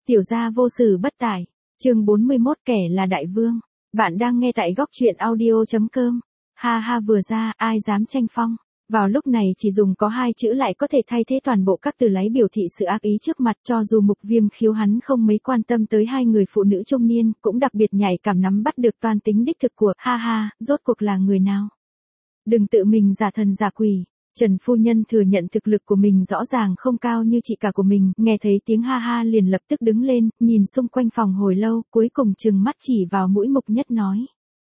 Tiểu gia vô sự bất tải. Chương 41 kẻ là đại vương. Bạn đang nghe tại góc truyện audio.com. Ha ha vừa ra, ai dám tranh phong. Vào lúc này chỉ dùng có hai chữ lại có thể thay thế toàn bộ các từ lấy biểu thị sự ác ý trước mặt, cho dù Mục Viêm Khiếu hắn không mấy quan tâm tới hai người phụ nữ trung niên, cũng đặc biệt nhạy cảm nắm bắt được toan tính đích thực của ha ha, rốt cuộc là người nào. Đừng tự mình giả thần giả quỷ. Trần phu nhân thừa nhận thực lực của mình rõ ràng không cao như chị cả của mình, nghe thấy tiếng ha ha liền lập tức đứng lên, nhìn xung quanh phòng hồi lâu, cuối cùng trừng mắt chỉ vào mũi Mục Nhất nói.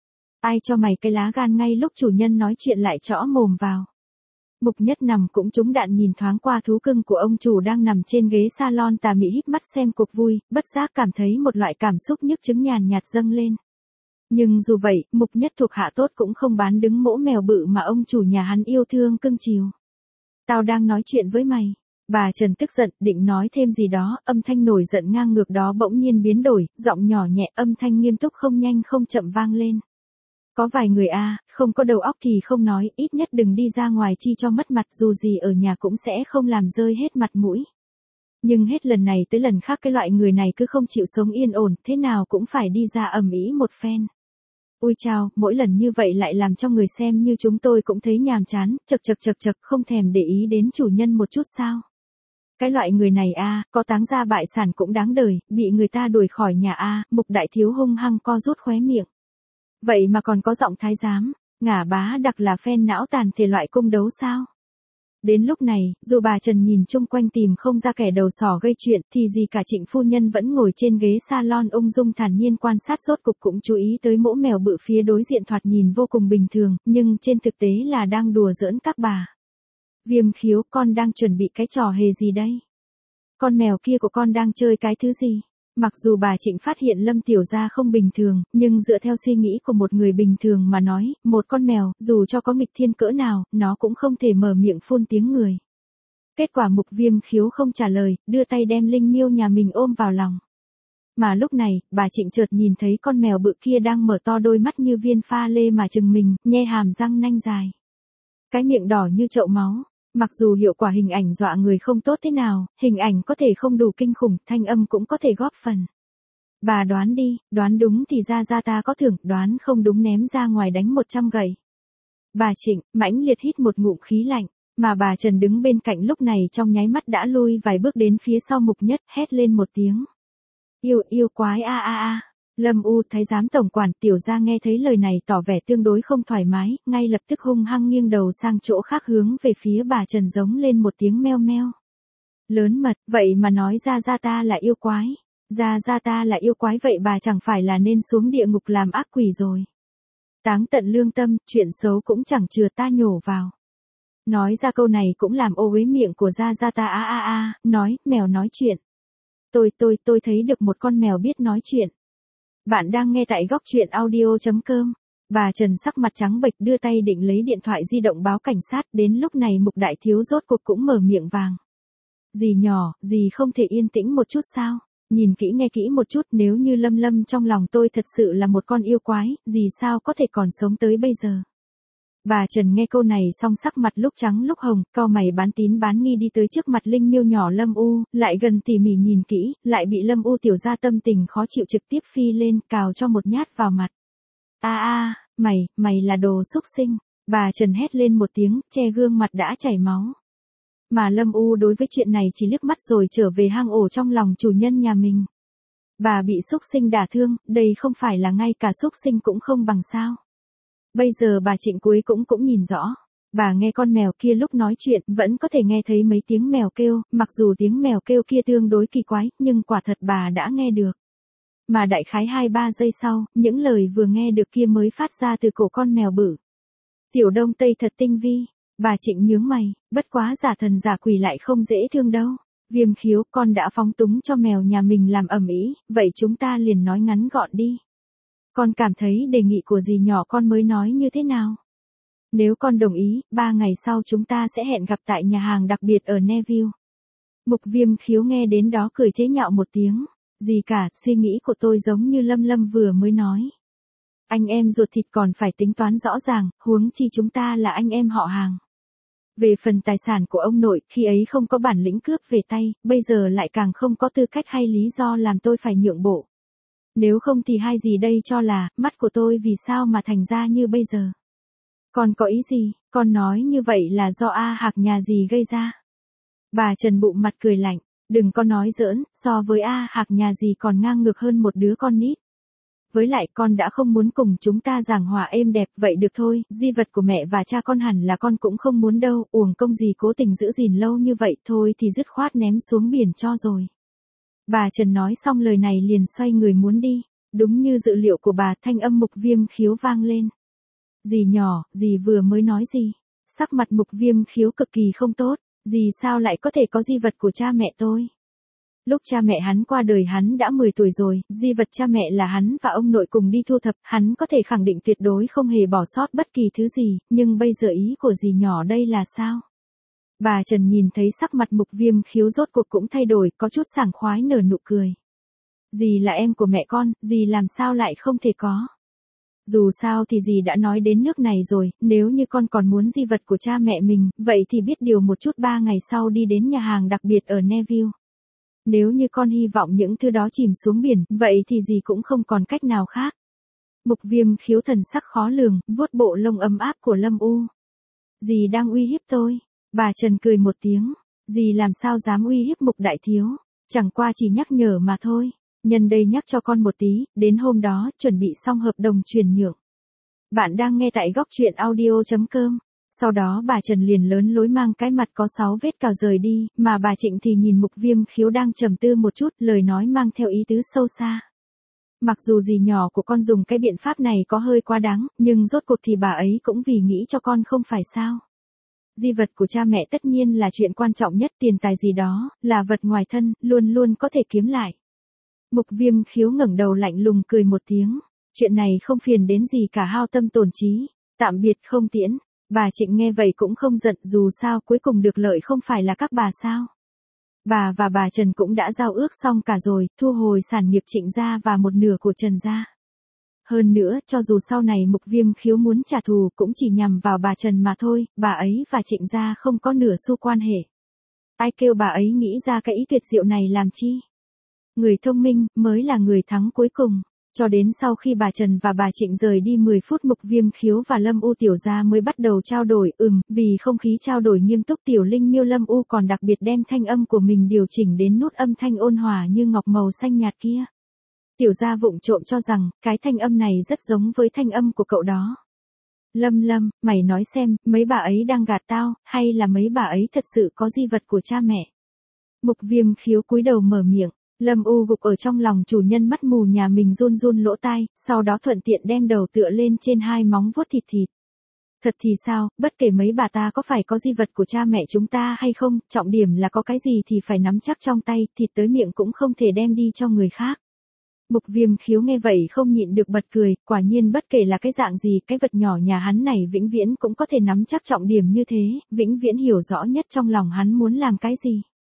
Ai cho mày cái lá gan ngay lúc chủ nhân nói chuyện lại chõ mồm vào. Mục Nhất nằm cũng trúng đạn nhìn thoáng qua thú cưng của ông chủ đang nằm trên ghế salon tà mị híp mắt xem cuộc vui, bất giác cảm thấy một loại cảm xúc nhức chứng nhàn nhạt dâng lên. Nhưng dù vậy, Mục Nhất thuộc hạ tốt cũng không bán đứng mỗ mèo bự mà ông chủ nhà hắn yêu thương cưng chiều. Tao đang nói chuyện với mày. Bà Trần tức giận, định nói thêm gì đó, âm thanh nổi giận ngang ngược đó bỗng nhiên biến đổi, giọng nhỏ nhẹ, âm thanh nghiêm túc không nhanh không chậm vang lên. Có vài người không có đầu óc thì không nói, ít nhất đừng đi ra ngoài chi cho mất mặt, dù gì ở nhà cũng sẽ không làm rơi hết mặt mũi. Nhưng hết lần này tới lần khác cái loại người này cứ không chịu sống yên ổn, thế nào cũng phải đi ra ầm ĩ một phen. Ui chao, mỗi lần như vậy lại làm cho người xem như chúng tôi cũng thấy nhàm chán, chật, không thèm để ý đến chủ nhân một chút sao. Cái loại người này có táng ra bại sản cũng đáng đời, bị người ta đuổi khỏi nhà Mục đại thiếu hung hăng co rút khóe miệng. Vậy mà còn có giọng thái giám, ngả bá đặc là phen não tàn thể loại cung đấu sao? Đến lúc này, dù bà Trần nhìn chung quanh tìm không ra kẻ đầu sỏ gây chuyện, thì gì cả Trịnh phu nhân vẫn ngồi trên ghế salon ung dung thản nhiên quan sát, rốt cục cũng chú ý tới mỗ mèo bự phía đối diện thoạt nhìn vô cùng bình thường, nhưng trên thực tế là đang đùa giỡn các bà. Viêm Khiếu, con đang chuẩn bị cái trò hề gì đây? Con mèo kia của con đang chơi cái thứ gì? Mặc dù bà Trịnh phát hiện Lâm tiểu gia không bình thường, nhưng dựa theo suy nghĩ của một người bình thường mà nói, một con mèo, dù cho có nghịch thiên cỡ nào, nó cũng không thể mở miệng phun tiếng người. Kết quả Mục Viêm Khiếu không trả lời, đưa tay đem Linh Miêu nhà mình ôm vào lòng. Mà lúc này, bà Trịnh chợt nhìn thấy con mèo bự kia đang mở to đôi mắt như viên pha lê mà chừng mình, nhe hàm răng nanh dài. Cái miệng đỏ như chậu máu. Mặc dù hiệu quả hình ảnh dọa người không tốt thế nào, hình ảnh có thể không đủ kinh khủng, thanh âm cũng có thể góp phần. Bà đoán đi, đoán đúng thì ra ta có thưởng, đoán không đúng ném ra ngoài đánh 100 gậy. Bà Trịnh, mãnh liệt hít một ngụm khí lạnh, mà bà Trần đứng bên cạnh lúc này trong nháy mắt đã lui vài bước đến phía sau Mục Nhất, hét lên một tiếng. Yêu quái Lâm U thái giám tổng quản tiểu gia nghe thấy lời này tỏ vẻ tương đối không thoải mái, ngay lập tức hung hăng nghiêng đầu sang chỗ khác hướng về phía bà Trần giống lên một tiếng meo meo. Lớn mật, vậy mà nói ra ta là yêu quái. Ra ta là yêu quái vậy bà chẳng phải là nên xuống địa ngục làm ác quỷ rồi. Táng tận lương tâm, chuyện xấu cũng chẳng chừa ta nhổ vào. Nói ra câu này cũng làm ô uế miệng của ra ta nói, mèo nói chuyện. Tôi thấy được một con mèo biết nói chuyện. Bạn đang nghe tại góc truyện audio.com. Bà Trần sắc mặt trắng bệch đưa tay định lấy điện thoại di động báo cảnh sát, đến lúc này Mục đại thiếu rốt cuộc cũng mở miệng vàng. Dì nhỏ, dì không thể yên tĩnh một chút sao? Nhìn kỹ nghe kỹ một chút, nếu như Lâm trong lòng tôi thật sự là một con yêu quái, dì sao có thể còn sống tới bây giờ? Bà Trần nghe câu này xong sắc mặt lúc trắng lúc hồng, cau mày bán tín bán nghi đi tới trước mặt Linh Miêu nhỏ Lâm U, lại gần tỉ mỉ nhìn kỹ, lại bị Lâm U tiểu gia tâm tình khó chịu trực tiếp phi lên, cào cho một nhát vào mặt. Mày là đồ xúc sinh. Bà Trần hét lên một tiếng, che gương mặt đã chảy máu. Mà Lâm U đối với chuyện này chỉ liếc mắt rồi trở về hang ổ trong lòng chủ nhân nhà mình. Bà bị xúc sinh đả thương, đây không phải là ngay cả xúc sinh cũng không bằng sao. Bây giờ bà Trịnh cuối cũng nhìn rõ. Bà nghe con mèo kia lúc nói chuyện, vẫn có thể nghe thấy mấy tiếng mèo kêu, mặc dù tiếng mèo kêu kia tương đối kỳ quái, nhưng quả thật bà đã nghe được. Mà đại khái 2-3 giây sau, những lời vừa nghe được kia mới phát ra từ cổ con mèo bự. Tiểu Đông Tây thật tinh vi. Bà Trịnh nhướng mày, bất quá giả thần giả quỷ lại không dễ thương đâu. Viêm Khiếu, con đã phóng túng cho mèo nhà mình làm ầm ĩ, vậy chúng ta liền nói ngắn gọn đi. Con cảm thấy đề nghị của dì nhỏ con mới nói như thế nào? Nếu con đồng ý, 3 ngày sau chúng ta sẽ hẹn gặp tại nhà hàng đặc biệt ở Neville. Mục Viêm Khiếu nghe đến đó cười chế nhạo một tiếng. Gì cả, suy nghĩ của tôi giống như Lâm vừa mới nói. Anh em ruột thịt còn phải tính toán rõ ràng, huống chi chúng ta là anh em họ hàng. Về phần tài sản của ông nội, khi ấy không có bản lĩnh cướp về tay, bây giờ lại càng không có tư cách hay lý do làm tôi phải nhượng bộ. Nếu không thì hai gì đây cho là, mắt của tôi vì sao mà thành ra như bây giờ. Con có ý gì, con nói như vậy là do A Hạc nhà gì gây ra. Bà Trần bụng mặt cười lạnh, đừng có nói giỡn, so với A Hạc nhà gì còn ngang ngược hơn một đứa con nít. Với lại con đã không muốn cùng chúng ta giảng hòa êm đẹp, vậy được thôi, di vật của mẹ và cha con hẳn là con cũng không muốn đâu, uổng công gì cố tình giữ gìn lâu như vậy, thôi thì dứt khoát ném xuống biển cho rồi. Bà Trần nói xong lời này liền xoay người muốn đi, đúng như dự liệu của bà, thanh âm Mục Viêm Khiếu vang lên. Dì nhỏ, dì vừa mới nói gì? Sắc mặt Mục Viêm Khiếu cực kỳ không tốt, dì sao lại có thể có di vật của cha mẹ tôi? Lúc cha mẹ hắn qua đời hắn đã 10 tuổi rồi, di vật cha mẹ là hắn và ông nội cùng đi thu thập, hắn có thể khẳng định tuyệt đối không hề bỏ sót bất kỳ thứ gì, nhưng bây giờ ý của dì nhỏ đây là sao? Bà Trần nhìn thấy sắc mặt Mục Viêm Khiếu rốt cuộc cũng thay đổi, có chút sảng khoái nở nụ cười. Dì là em của mẹ con, dì làm sao lại không thể có? Dù sao thì dì đã nói đến nước này rồi, nếu như con còn muốn di vật của cha mẹ mình, vậy thì biết điều một chút, 3 ngày sau đi đến nhà hàng đặc biệt ở Neville. Nếu như con hy vọng những thứ đó chìm xuống biển, vậy thì dì cũng không còn cách nào khác. Mục Viêm Khiếu thần sắc khó lường, vuốt bộ lông ấm áp của Lâm U. Dì đang uy hiếp tôi. Bà Trần cười một tiếng. Dì làm sao dám uy hiếp Mục đại thiếu. Chẳng qua chỉ nhắc nhở mà thôi. Nhân đây nhắc cho con một tí, đến hôm đó, chuẩn bị xong hợp đồng chuyển nhượng. Bạn đang nghe tại góc truyện audio.com. Sau đó bà Trần liền lớn lối mang cái mặt có 6 vết cào rời đi, mà bà Trịnh thì nhìn Mục Viêm Khiếu đang trầm tư một chút, lời nói mang theo ý tứ sâu xa. Mặc dù dì nhỏ của con dùng cái biện pháp này có hơi quá đáng, nhưng rốt cuộc thì bà ấy cũng vì nghĩ cho con không phải sao. Di vật của cha mẹ tất nhiên là chuyện quan trọng nhất, tiền tài gì đó, là vật ngoài thân, luôn luôn có thể kiếm lại. Mục Viêm Khiếu ngẩng đầu lạnh lùng cười một tiếng. Chuyện này không phiền đến gì cả, hao tâm tổn trí. Tạm biệt không tiễn. Bà Trịnh nghe vậy cũng không giận, dù sao cuối cùng được lợi không phải là các bà sao. Bà và bà Trần cũng đã giao ước xong cả rồi, thu hồi sản nghiệp Trịnh gia và một nửa của Trần gia. Hơn nữa, cho dù sau này Mục Viêm Khiếu muốn trả thù cũng chỉ nhằm vào bà Trần mà thôi, bà ấy và Trịnh gia không có nửa xu quan hệ. Ai kêu bà ấy nghĩ ra cái ý tuyệt diệu này làm chi? Người thông minh mới là người thắng cuối cùng. Cho đến sau khi bà Trần và bà Trịnh rời đi 10 phút, Mục Viêm Khiếu và Lâm U tiểu gia mới bắt đầu trao đổi, vì không khí trao đổi nghiêm túc, tiểu linh miêu Lâm U còn đặc biệt đem thanh âm của mình điều chỉnh đến nút âm thanh ôn hòa như ngọc màu xanh nhạt kia. Tiểu gia vụng trộm cho rằng, cái thanh âm này rất giống với thanh âm của cậu đó. Lâm, mày nói xem, mấy bà ấy đang gạt tao, hay là mấy bà ấy thật sự có di vật của cha mẹ? Mục Viêm Khiếu cúi đầu mở miệng. Lâm U gục ở trong lòng chủ nhân mắt mù nhà mình, run run lỗ tai, sau đó thuận tiện đem đầu tựa lên trên hai móng vuốt thịt thịt. Thật thì sao, bất kể mấy bà ta có phải có di vật của cha mẹ chúng ta hay không, trọng điểm là có cái gì thì phải nắm chắc trong tay, thịt tới miệng cũng không thể đem đi cho người khác. Mục Viêm Khiếu nghe vậy không nhịn được bật cười, quả nhiên bất kể là cái dạng gì, cái vật nhỏ nhà hắn này vĩnh viễn cũng có thể nắm chắc trọng điểm như thế, vĩnh viễn hiểu rõ nhất trong lòng hắn muốn làm cái gì.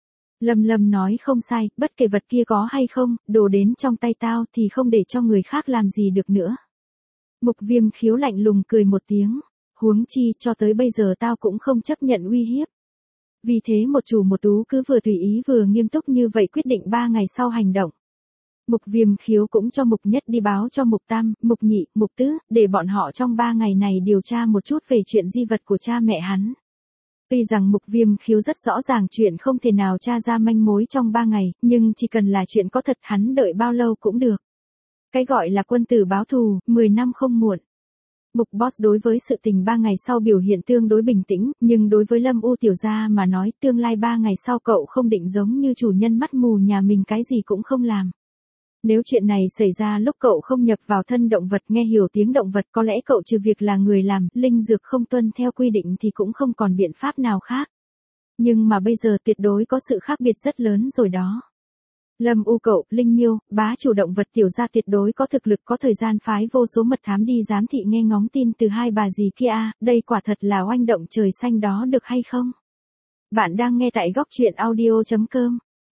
Lâm nói không sai, bất kể vật kia có hay không, đồ đến trong tay tao thì không để cho người khác làm gì được nữa. Mục Viêm Khiếu lạnh lùng cười một tiếng, huống chi cho tới bây giờ tao cũng không chấp nhận uy hiếp. Vì thế một chủ một tú cứ vừa tùy ý vừa nghiêm túc như vậy quyết định 3 ngày sau hành động. Mục Viêm Khiếu cũng cho Mục Nhất đi báo cho Mục Tam, Mục Nhị, Mục Tứ, để bọn họ trong 3 ngày này điều tra một chút về chuyện di vật của cha mẹ hắn. Tuy rằng Mục Viêm Khiếu rất rõ ràng chuyện không thể nào tra ra manh mối trong 3 ngày, nhưng chỉ cần là chuyện có thật hắn đợi bao lâu cũng được. Cái gọi là quân tử báo thù, 10 năm không muộn. Mục Boss đối với sự tình 3 ngày sau biểu hiện tương đối bình tĩnh, nhưng đối với Lâm U tiểu gia mà nói, tương lai 3 ngày sau cậu không định giống như chủ nhân mắt mù nhà mình cái gì cũng không làm. Nếu chuyện này xảy ra lúc cậu không nhập vào thân động vật, nghe hiểu tiếng động vật, có lẽ cậu trừ việc là người làm, linh dược không tuân theo quy định thì cũng không còn biện pháp nào khác. Nhưng mà bây giờ tuyệt đối có sự khác biệt rất lớn rồi đó. Lâm U cậu, Linh Miêu, bá chủ động vật tiểu gia tuyệt đối có thực lực, có thời gian phái vô số mật thám đi giám thị nghe ngóng tin từ hai bà dì kia, đây quả thật là oanh động trời xanh đó được hay không? Bạn đang nghe tại góc truyện audio.com.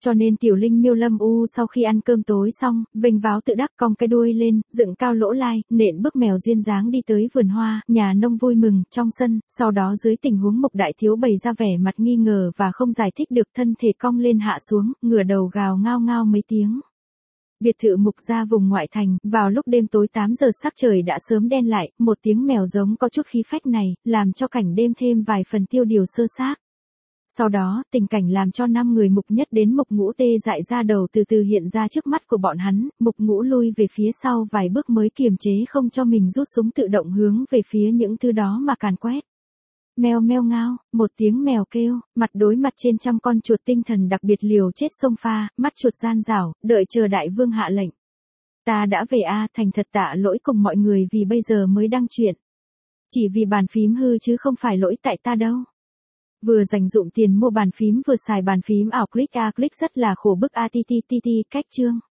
Cho nên tiểu linh miêu Lâm U sau khi ăn cơm tối xong, vênh váo tự đắc cong cái đuôi lên, dựng cao lỗ lai, nện bước mèo duyên dáng đi tới vườn hoa, nhà nông vui mừng, trong sân, sau đó dưới tình huống Mục Đại Thiếu bày ra vẻ mặt nghi ngờ và không giải thích được thân thể cong lên hạ xuống, ngửa đầu gào ngao ngao mấy tiếng. Biệt thự Mục gia vùng ngoại thành, vào lúc đêm tối 8 giờ sắc trời đã sớm đen lại, một tiếng mèo giống có chút khí phách này, làm cho cảnh đêm thêm vài phần tiêu điều sơ xác. Sau đó, tình cảnh làm cho 5 người Mục Nhất đến Mục Ngũ tê dại ra đầu từ từ hiện ra trước mắt của bọn hắn, Mục Ngũ lui về phía sau vài bước mới kiềm chế không cho mình rút súng tự động hướng về phía những thứ đó mà càn quét. Mèo meo ngao, một tiếng mèo kêu, mặt đối mặt trên trăm con chuột tinh thần đặc biệt liều chết xông pha, mắt chuột gian rảo, đợi chờ đại vương hạ lệnh. Ta đã về thành thật tạ lỗi cùng mọi người vì bây giờ mới đăng chuyện. Chỉ vì bàn phím hư chứ không phải lỗi tại ta đâu. Vừa dành dụm tiền mua bàn phím vừa xài bàn phím ảo click rất là khổ bức ATTTT cách chương.